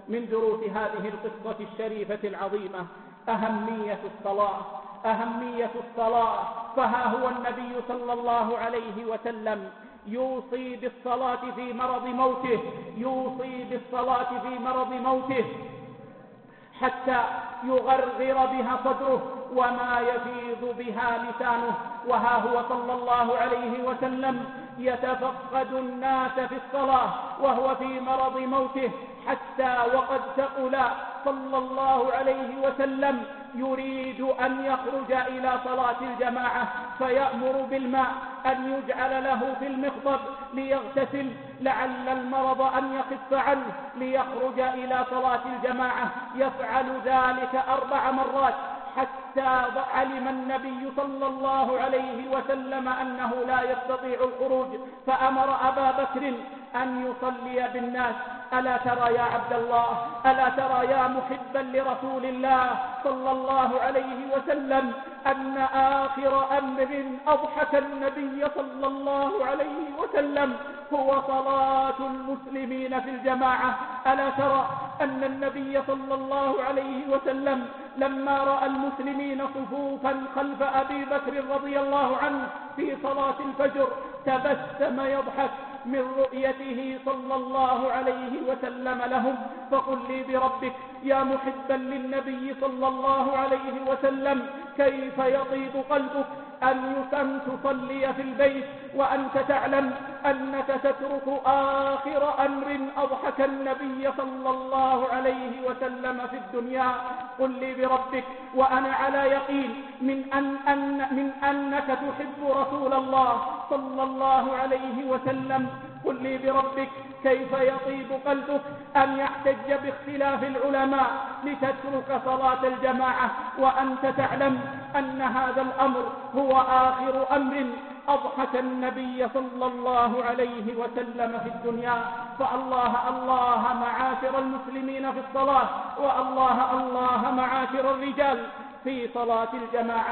من دروس هذه القصة الشريفة العظيمة أهمية الصلاة. فها هو النبي صلى الله عليه وسلم يوصي بالصلاة في مرض موته حتى يغرغر بها صدره وما يفيض بها لسانه. وها هو صلى الله عليه وسلم يتفقد الناس في الصلاة وهو في مرض موته، حتى وقد ثقل صلى الله عليه وسلم يريد أن يخرج إلى صلاة الجماعة، فيأمر بالماء أن يجعل له في المخضب ليغتسل لعل المرض أن يخف عنه ليخرج إلى صلاة الجماعة. يفعل ذلك 4 مرات حتى علم النبي صلى الله عليه وسلم أنه لا يستطيع الخروج، فأمر أبا بكر أن يصلي بالناس. ألا ترى يا عبد الله، ألا ترى يا محبا لرسول الله صلى الله عليه وسلم أن آخر أمر أضحك النبي صلى الله عليه وسلم هو صلاة المسلمين في الجماعة؟ ألا ترى أن النبي صلى الله عليه وسلم لما رأى المسلمين صفوفا خلف أبي بكر رضي الله عنه في صلاة الفجر تبسم يضحك من رؤيته صلى الله عليه وسلم لهم. فقل لي بربك يا محبا للنبي صلى الله عليه وسلم، كيف يطيب قلبك أن تصلي في البيت وأنت تعلم أنك تترك آخر أمر أضحك النبي صلى الله عليه وسلم في الدنيا؟ قل لي بربك وأنا على يقين من أنك تحب رسول الله صلى الله عليه وسلم. قل لي بربك كيف يطيب قلبك أن يحتج باختلاف العلماء لتترك صلاة الجماعة وأنت تعلم أن هذا الأمر هو آخر أمر أضحك النبي صلى الله عليه وسلم في الدنيا. فالله معاشر المسلمين في الصلاة، والله معاشر الرجال في صلاة الجماعة.